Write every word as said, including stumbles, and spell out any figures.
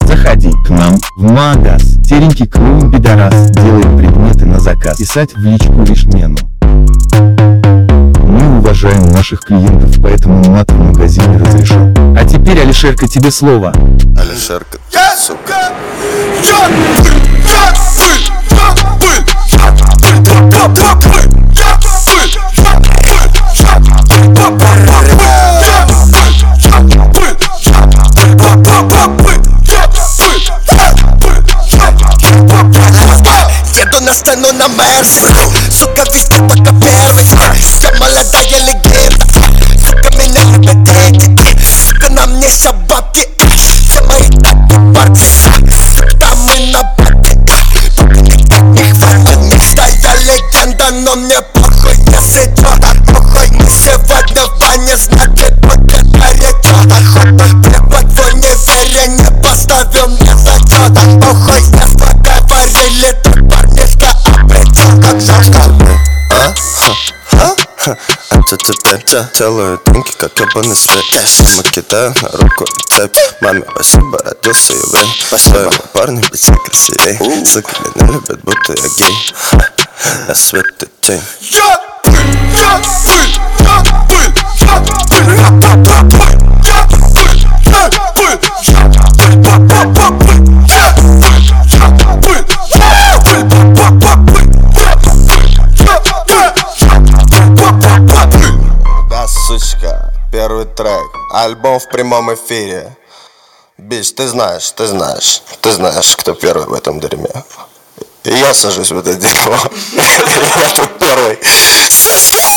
Заходи к нам в магаз. Серенький клоун пидорас делает предметы на заказ. Писать в личку лишь мену. Мы уважаем наших клиентов, поэтому мат в магазине разрешен. А теперь, Алишерка, тебе слово. Алишерка, сука. Еду на сцену на Мерс, сука, виски только первый. Я молодая легенда, сука, меня любят деньги. Сука, на мне все бабки, все мои таки парки. Сука, мы на бабке, только никак не хватит. Мечтая легенда, но мне похуй, если чё. Похуй, мы сегодня в бане, значит, вот это речёт. Охота, препод в универе не поставил мне зачёта. Похуй, если говорили, то парнишка обречён, как зашкалный. А? Ха? Ха? А то теперь делаю деньги, как ебаный свет. Мама кидает на руку и цепь. Маме спасибо, родился еврей. Своего парня биться красивей. Сука, меня любят, будто я гей. Я свет и тень. Я пыль, я пыль, я пыль, я пыль, я пыль, я пыль, я пыль, я пыль, я пыль, я пыль, я пыль. Да, сучка, первый трек, альбом в прямом эфире. Бич, ты знаешь, ты знаешь, ты знаешь, кто первый в этом дерьме. И я сажусь в это дерьмо. Я тут первый.